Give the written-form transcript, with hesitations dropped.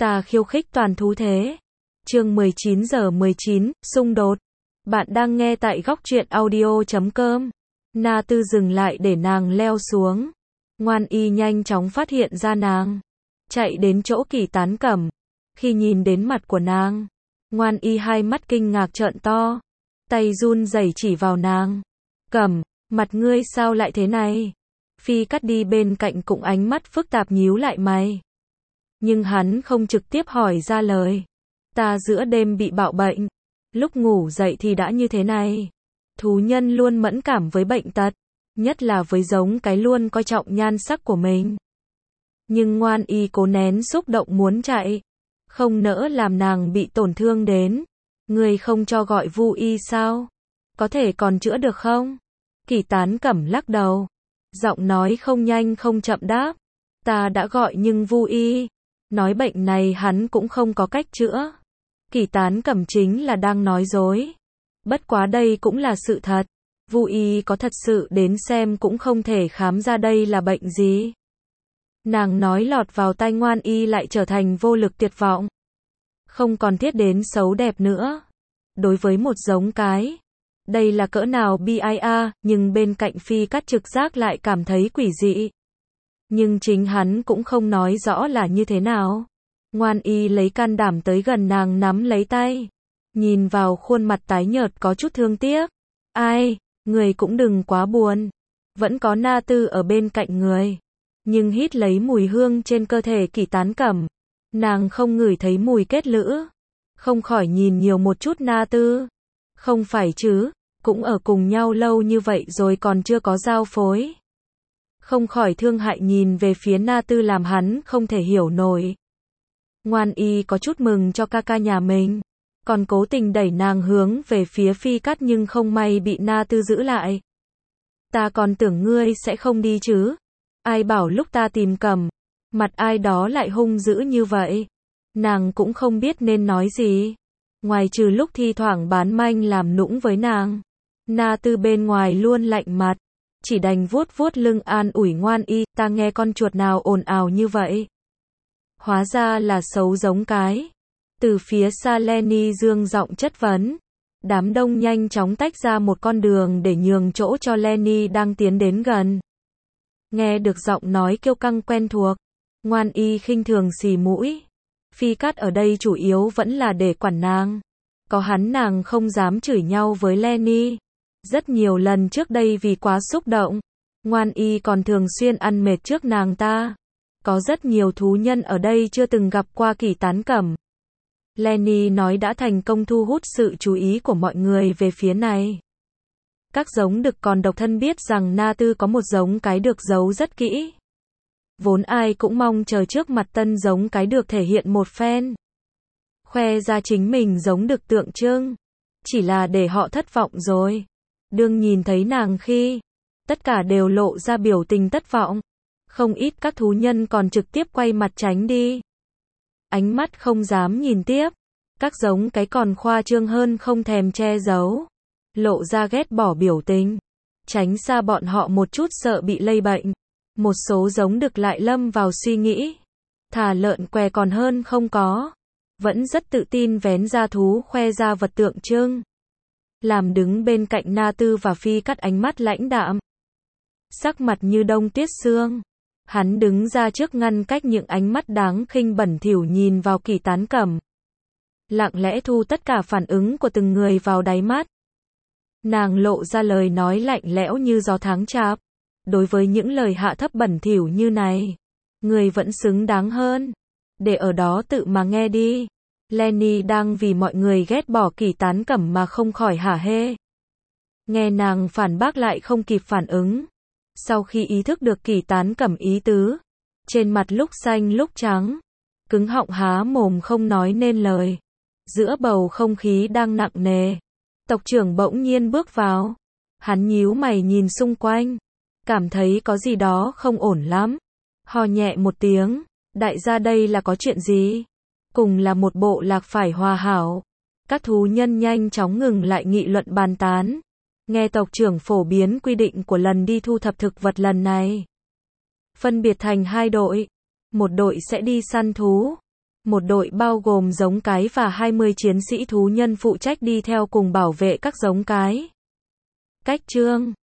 Ta khiêu khích toàn thú thế. Chương 19:19, xung đột. Bạn đang nghe tại góc truyện audio.com. Na Tư dừng lại để nàng leo xuống. Ngoan Y nhanh chóng phát hiện ra nàng, chạy đến chỗ Kỳ Tán Cẩm. Khi nhìn đến mặt của nàng, Ngoan Y hai mắt kinh ngạc trợn to, tay run rẩy chỉ vào nàng. Cẩm, mặt ngươi sao lại thế này? Phi Cắt đi bên cạnh cũng ánh mắt phức tạp nhíu lại mày. Nhưng hắn không trực tiếp hỏi ra lời. Ta giữa đêm bị bạo bệnh, lúc ngủ dậy thì đã như thế này. Thú nhân luôn mẫn cảm với bệnh tật, nhất là với giống cái luôn coi trọng nhan sắc của mình. Nhưng Ngoan Y cố nén xúc động muốn chạy, không nỡ làm nàng bị tổn thương đến. Ngươi không cho gọi Vu Y sao? Có thể còn chữa được không? Kỳ Tán Cẩm lắc đầu, giọng nói không nhanh không chậm đáp. Ta đã gọi nhưng Vu Y nói bệnh này hắn cũng không có cách chữa. Kỳ Tán Cẩm chính là đang nói dối. Bất quá đây cũng là sự thật. Vu Y có thật sự đến xem cũng không thể khám ra đây là bệnh gì. Nàng nói lọt vào tai Ngoan Y lại trở thành vô lực tuyệt vọng. Không còn thiết đến xấu đẹp nữa. Đối với một giống cái, đây là cỡ nào bi ai a, nhưng bên cạnh Phi Cắt trực giác lại cảm thấy quỷ dị. Nhưng chính hắn cũng không nói rõ là như thế nào. Ngoan Y lấy can đảm tới gần nàng nắm lấy tay. Nhìn vào khuôn mặt tái nhợt có chút thương tiếc. Ai, người cũng đừng quá buồn. Vẫn có Na Tư ở bên cạnh người. Nhưng hít lấy mùi hương trên cơ thể Kỳ Tán Cẩm. Nàng không ngửi thấy mùi kết lữ. Không khỏi nhìn nhiều một chút Na Tư. Không phải chứ, cũng ở cùng nhau lâu như vậy rồi còn chưa có giao phối. Không khỏi thương hại nhìn về phía Na Tư làm hắn không thể hiểu nổi. Ngoan Y có chút mừng cho ca ca nhà mình, còn cố tình đẩy nàng hướng về phía Phi Cắt nhưng không may bị Na Tư giữ lại. Ta còn tưởng ngươi sẽ không đi chứ. Ai bảo lúc ta tìm Cẩm, mặt ai đó lại hung dữ như vậy. Nàng cũng không biết nên nói gì. Ngoài trừ lúc thi thoảng bán manh làm nũng với nàng, Na Tư bên ngoài luôn lạnh mặt. Chỉ đành vuốt vuốt lưng an ủi Ngoan Y, ta nghe con chuột nào ồn ào như vậy. Hóa ra là xấu giống cái. Từ phía xa Lenny dương giọng chất vấn. Đám đông nhanh chóng tách ra một con đường để nhường chỗ cho Lenny đang tiến đến gần. Nghe được giọng nói kiêu căng quen thuộc, Ngoan Y khinh thường xì mũi. Phi Cắt ở đây chủ yếu vẫn là để quản nàng. Có hắn nàng không dám chửi nhau với Lenny. Rất nhiều lần trước đây vì quá xúc động, Ngoan Y còn thường xuyên ăn mệt trước nàng ta. Có rất nhiều thú nhân ở đây chưa từng gặp qua Kỳ Tán Cẩm. Lenny nói đã thành công thu hút sự chú ý của mọi người về phía này. Các giống đực còn độc thân biết rằng Na Tư có một giống cái được giấu rất kỹ. Vốn ai cũng mong chờ trước mặt tân giống cái được thể hiện một phen. Khoe ra chính mình giống đực tượng trưng. Chỉ là để họ thất vọng rồi. Đương nhìn thấy nàng khi, tất cả đều lộ ra biểu tình thất vọng. Không ít các thú nhân còn trực tiếp quay mặt tránh đi. Ánh mắt không dám nhìn tiếp. Các giống cái còn khoa trương hơn không thèm che giấu. Lộ ra ghét bỏ biểu tình. Tránh xa bọn họ một chút sợ bị lây bệnh. Một số giống đực lại lâm vào suy nghĩ. Thà lợn què còn hơn không có. Vẫn rất tự tin vén ra thú khoe ra vật tượng trưng. Làm đứng bên cạnh Na Tư và Phi Cắt ánh mắt lãnh đạm. Sắc mặt như đông tuyết sương. Hắn đứng ra trước ngăn cách những ánh mắt đáng khinh bẩn thỉu nhìn vào Kỳ Tán Cẩm. Lặng lẽ thu tất cả phản ứng của từng người vào đáy mắt. Nàng lộ ra lời nói lạnh lẽo như gió tháng chạp. Đối với những lời hạ thấp bẩn thỉu như này, người vẫn xứng đáng hơn. Để ở đó tự mà nghe đi. Lenny đang vì mọi người ghét bỏ Kỳ Tán Cẩm mà không khỏi hả hê. Nghe nàng phản bác lại không kịp phản ứng. Sau khi ý thức được Kỳ Tán Cẩm ý tứ, trên mặt lúc xanh lúc trắng, cứng họng há mồm không nói nên lời. Giữa bầu không khí đang nặng nề, tộc trưởng bỗng nhiên bước vào. Hắn nhíu mày nhìn xung quanh, cảm thấy có gì đó không ổn lắm. Hò nhẹ một tiếng, đại gia đây là có chuyện gì? Cùng là một bộ lạc phải hòa hảo. Các thú nhân nhanh chóng ngừng lại nghị luận bàn tán. Nghe tộc trưởng phổ biến quy định của lần đi thu thập thực vật lần này. Phân biệt thành hai đội. Một đội sẽ đi săn thú. Một đội bao gồm giống cái và 20 chiến sĩ thú nhân phụ trách đi theo cùng bảo vệ các giống cái. Cách chương